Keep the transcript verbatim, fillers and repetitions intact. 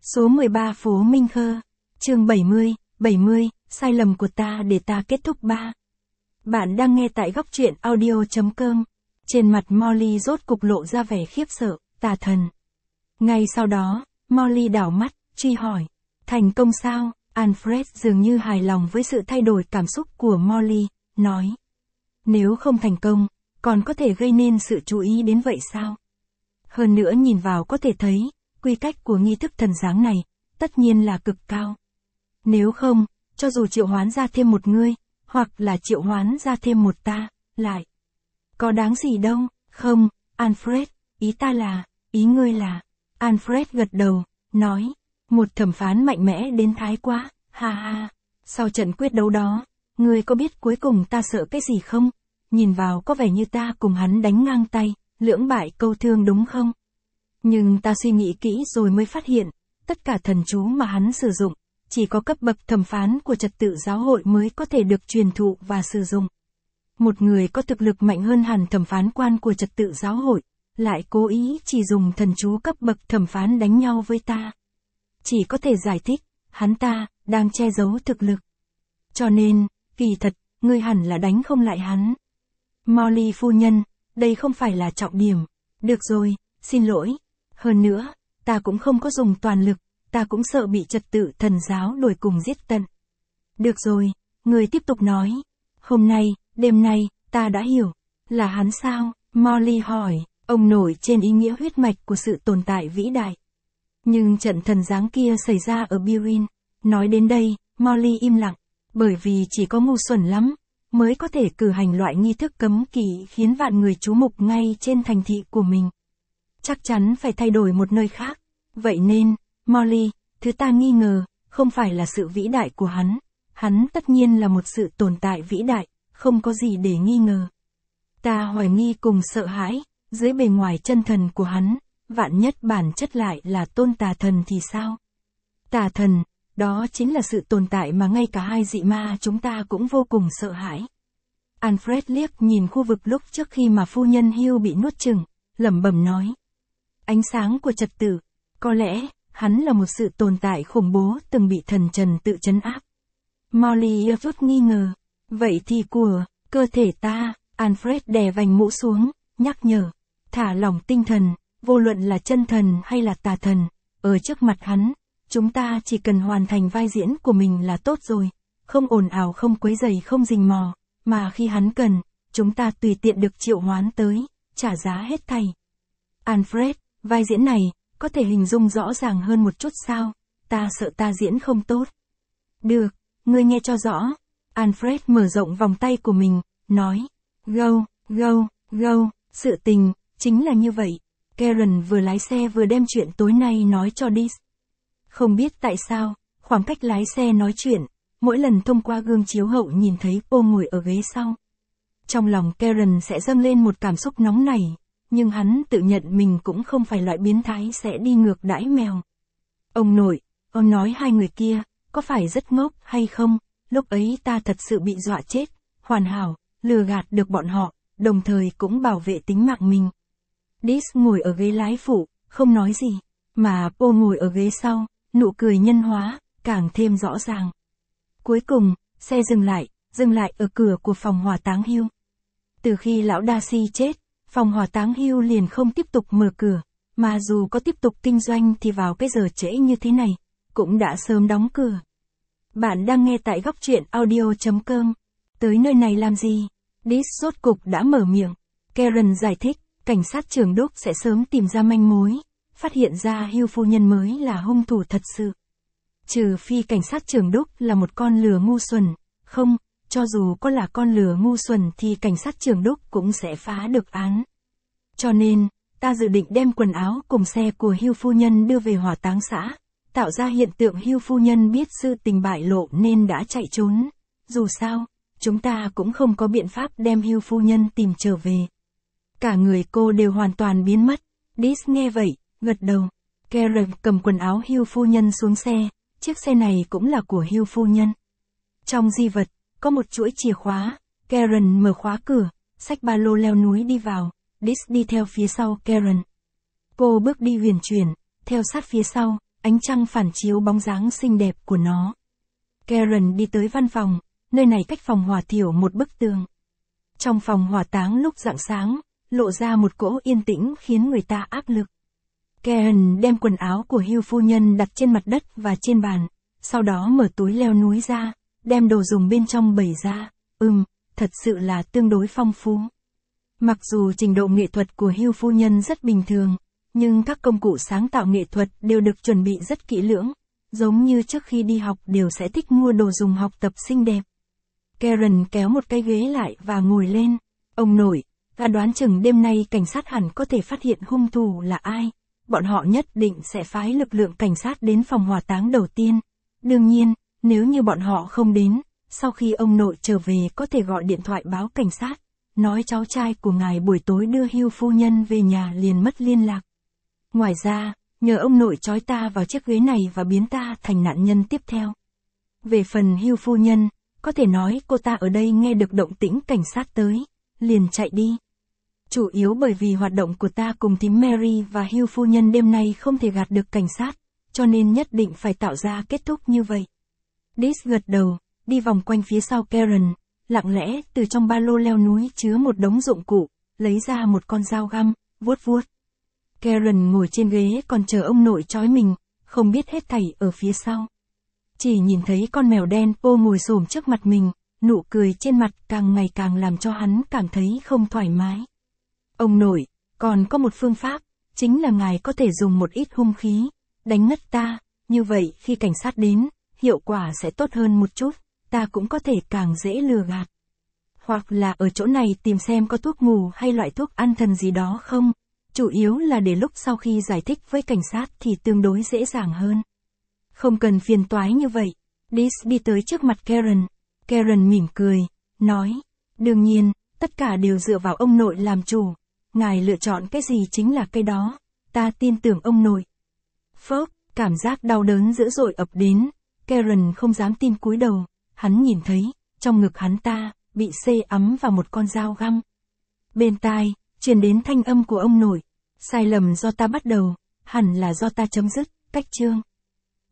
Số mười ba phố Minh Khơ. Chương bảy mươi, bảy mươi, sai lầm của ta để ta kết thúc ba. Bạn đang nghe tại góc truyện audio chấm com. Trên mặt Molly rốt cục lộ ra vẻ khiếp sợ, tà thần. Ngay sau đó, Molly đảo mắt, truy hỏi. Thành công sao? Alfred dường như hài lòng với sự thay đổi cảm xúc của Molly, nói. Nếu không thành công, còn có thể gây nên sự chú ý đến vậy sao? Hơn nữa nhìn vào có thể thấy, quy cách của nghi thức thần giáng này, tất nhiên là cực cao. Nếu không, cho dù triệu hoán ra thêm một ngươi, hoặc là triệu hoán ra thêm một ta, lại. Có đáng gì đâu, không, Alfred, ý ta là, ý ngươi là. Alfred gật đầu, nói, một thẩm phán mạnh mẽ đến thái quá, ha ha. Sau trận quyết đấu đó, ngươi có biết cuối cùng ta sợ cái gì không? Nhìn vào có vẻ như ta cùng hắn đánh ngang tay, lưỡng bại câu thương đúng không? Nhưng ta suy nghĩ kỹ rồi mới phát hiện, tất cả thần chú mà hắn sử dụng, chỉ có cấp bậc thẩm phán của trật tự giáo hội mới có thể được truyền thụ và sử dụng. Một người có thực lực mạnh hơn hẳn thẩm phán quan của trật tự giáo hội, lại cố ý chỉ dùng thần chú cấp bậc thẩm phán đánh nhau với ta. Chỉ có thể giải thích, hắn ta, đang che giấu thực lực. Cho nên, kỳ thật, ngươi hẳn là đánh không lại hắn. Molly phu nhân, đây không phải là trọng điểm. Được rồi, xin lỗi. Hơn nữa, ta cũng không có dùng toàn lực, ta cũng sợ bị trật tự thần giáo đuổi cùng giết tận. Được rồi, người tiếp tục nói. Hôm nay, đêm nay, ta đã hiểu. Là hắn sao? Molly hỏi, ông nổi trên ý nghĩa huyết mạch của sự tồn tại vĩ đại. Nhưng trận thần giáng kia xảy ra ở Birin. Nói đến đây, Molly im lặng, bởi vì chỉ có ngu xuẩn lắm, mới có thể cử hành loại nghi thức cấm kỵ khiến vạn người chú mục ngay trên thành thị của mình. Chắc chắn phải thay đổi một nơi khác. Vậy nên, Molly, thứ ta nghi ngờ, không phải là sự vĩ đại của hắn. Hắn tất nhiên là một sự tồn tại vĩ đại, không có gì để nghi ngờ. Ta hoài nghi cùng sợ hãi, dưới bề ngoài chân thần của hắn, vạn nhất bản chất lại là tôn tà thần thì sao? Tà thần, đó chính là sự tồn tại mà ngay cả hai dị ma chúng ta cũng vô cùng sợ hãi. Alfred liếc nhìn khu vực lúc trước khi mà phu nhân Hugh bị nuốt chửng, lẩm bẩm nói. Ánh sáng của trật tự, có lẽ, hắn là một sự tồn tại khủng bố từng bị thần trần tự trấn áp. Molly rút nghi ngờ. Vậy thì của, cơ thể ta, Alfred đè vành mũ xuống, nhắc nhở. Thả lỏng tinh thần, vô luận là chân thần hay là tà thần, ở trước mặt hắn, chúng ta chỉ cần hoàn thành vai diễn của mình là tốt rồi. Không ồn ào không quấy rầy không rình mò, mà khi hắn cần, chúng ta tùy tiện được triệu hoán tới, trả giá hết thảy. Alfred, vai diễn này, có thể hình dung rõ ràng hơn một chút sao? Ta sợ ta diễn không tốt. Được, ngươi nghe cho rõ. Alfred mở rộng vòng tay của mình, nói. Go, go, go, sự tình, chính là như vậy. Karen vừa lái xe vừa đem chuyện tối nay nói cho Dis. Không biết tại sao, khoảng cách lái xe nói chuyện, mỗi lần thông qua gương chiếu hậu nhìn thấy cô ngồi ở ghế sau. Trong lòng Karen sẽ dâng lên một cảm xúc nóng nảy. Nhưng hắn tự nhận mình cũng không phải loại biến thái sẽ đi ngược đãi mèo. Ông nội, ông nói hai người kia, có phải rất ngốc hay không? Lúc ấy ta thật sự bị dọa chết, hoàn hảo, lừa gạt được bọn họ, đồng thời cũng bảo vệ tính mạng mình. Dis ngồi ở ghế lái phụ, không nói gì, mà cô ngồi ở ghế sau, nụ cười nhân hóa, càng thêm rõ ràng. Cuối cùng, xe dừng lại, dừng lại ở cửa của phòng hỏa táng Hugh. Từ khi lão Darcy chết, phòng hỏa táng Hugh liền không tiếp tục mở cửa, mà dù có tiếp tục kinh doanh thì vào cái giờ trễ như thế này, cũng đã sớm đóng cửa. Bạn đang nghe tại góc truyện audio chấm com. Tới nơi này làm gì? Dis rốt cục đã mở miệng. Karen giải thích, cảnh sát trưởng Đúc sẽ sớm tìm ra manh mối, phát hiện ra Hugh phu nhân mới là hung thủ thật sự. Trừ phi cảnh sát trưởng Đúc là một con lừa ngu xuẩn, không, cho dù có là con lừa ngu xuẩn thì cảnh sát trưởng Đúc cũng sẽ phá được án. Cho nên, ta dự định đem quần áo cùng xe của Hugh phu nhân đưa về hỏa táng xã, tạo ra hiện tượng Hugh phu nhân biết sự tình bại lộ nên đã chạy trốn. Dù sao, chúng ta cũng không có biện pháp đem Hugh phu nhân tìm trở về. Cả người cô đều hoàn toàn biến mất. Dis nghe vậy, gật đầu. Karen cầm quần áo Hugh phu nhân xuống xe, chiếc xe này cũng là của Hugh phu nhân. Trong di vật, có một chuỗi chìa khóa. Karen mở khóa cửa, xách ba lô leo núi đi vào. Dis đi theo phía sau Karen. Cô bước đi huyền chuyển, theo sát phía sau, ánh trăng phản chiếu bóng dáng xinh đẹp của nó. Karen đi tới văn phòng, nơi này cách phòng hỏa thiểu một bức tường. Trong phòng hỏa táng lúc rạng sáng, lộ ra một cỗ yên tĩnh khiến người ta áp lực. Karen đem quần áo của Hugh phu nhân đặt trên mặt đất và trên bàn, sau đó mở túi leo núi ra, đem đồ dùng bên trong bày ra. Ừm, thật sự là tương đối phong phú. Mặc dù trình độ nghệ thuật của Hugh phu nhân rất bình thường, nhưng các công cụ sáng tạo nghệ thuật đều được chuẩn bị rất kỹ lưỡng, giống như trước khi đi học đều sẽ thích mua đồ dùng học tập xinh đẹp. Karen kéo một cái ghế lại và ngồi lên. Ông nội, ta đoán chừng đêm nay cảnh sát hẳn có thể phát hiện hung thủ là ai. Bọn họ nhất định sẽ phái lực lượng cảnh sát đến phòng hỏa táng đầu tiên. Đương nhiên, nếu như bọn họ không đến, sau khi ông nội trở về có thể gọi điện thoại báo cảnh sát, nói cháu trai của ngài buổi tối đưa Hugh phu nhân về nhà liền mất liên lạc. Ngoài ra, nhờ ông nội trói ta vào chiếc ghế này và biến ta thành nạn nhân tiếp theo. Về phần Hugh phu nhân, có thể nói cô ta ở đây nghe được động tĩnh cảnh sát tới, liền chạy đi. Chủ yếu bởi vì hoạt động của ta cùng thím Mary và Hugh phu nhân đêm nay không thể gạt được cảnh sát, cho nên nhất định phải tạo ra kết thúc như vậy. Dis gật đầu, đi vòng quanh phía sau Karen, lặng lẽ từ trong ba lô leo núi chứa một đống dụng cụ, lấy ra một con dao găm, vuốt vuốt. Karen ngồi trên ghế còn chờ ông nội trói mình, không biết hết thảy ở phía sau. Chỉ nhìn thấy con mèo đen ô ngồi xổm trước mặt mình, nụ cười trên mặt càng ngày càng làm cho hắn cảm thấy không thoải mái. Ông nội, còn có một phương pháp, chính là ngài có thể dùng một ít hung khí, đánh ngất ta, như vậy khi cảnh sát đến, hiệu quả sẽ tốt hơn một chút, ta cũng có thể càng dễ lừa gạt. Hoặc là ở chỗ này tìm xem có thuốc ngủ hay loại thuốc an thần gì đó không, chủ yếu là để lúc sau khi giải thích với cảnh sát thì tương đối dễ dàng hơn. Không cần phiền toái như vậy. Dis đi tới trước mặt Karen. Karen mỉm cười, nói, đương nhiên, tất cả đều dựa vào ông nội làm chủ. Ngài lựa chọn cái gì chính là cái đó, ta tin tưởng ông nội. Phốc, cảm giác đau đớn dữ dội ập đến, Karen không dám tin cúi đầu, hắn nhìn thấy, trong ngực hắn ta, bị xê ấm vào một con dao găm. Bên tai, truyền đến thanh âm của ông nội, sai lầm do ta bắt đầu, hẳn là do ta chấm dứt, cách chương.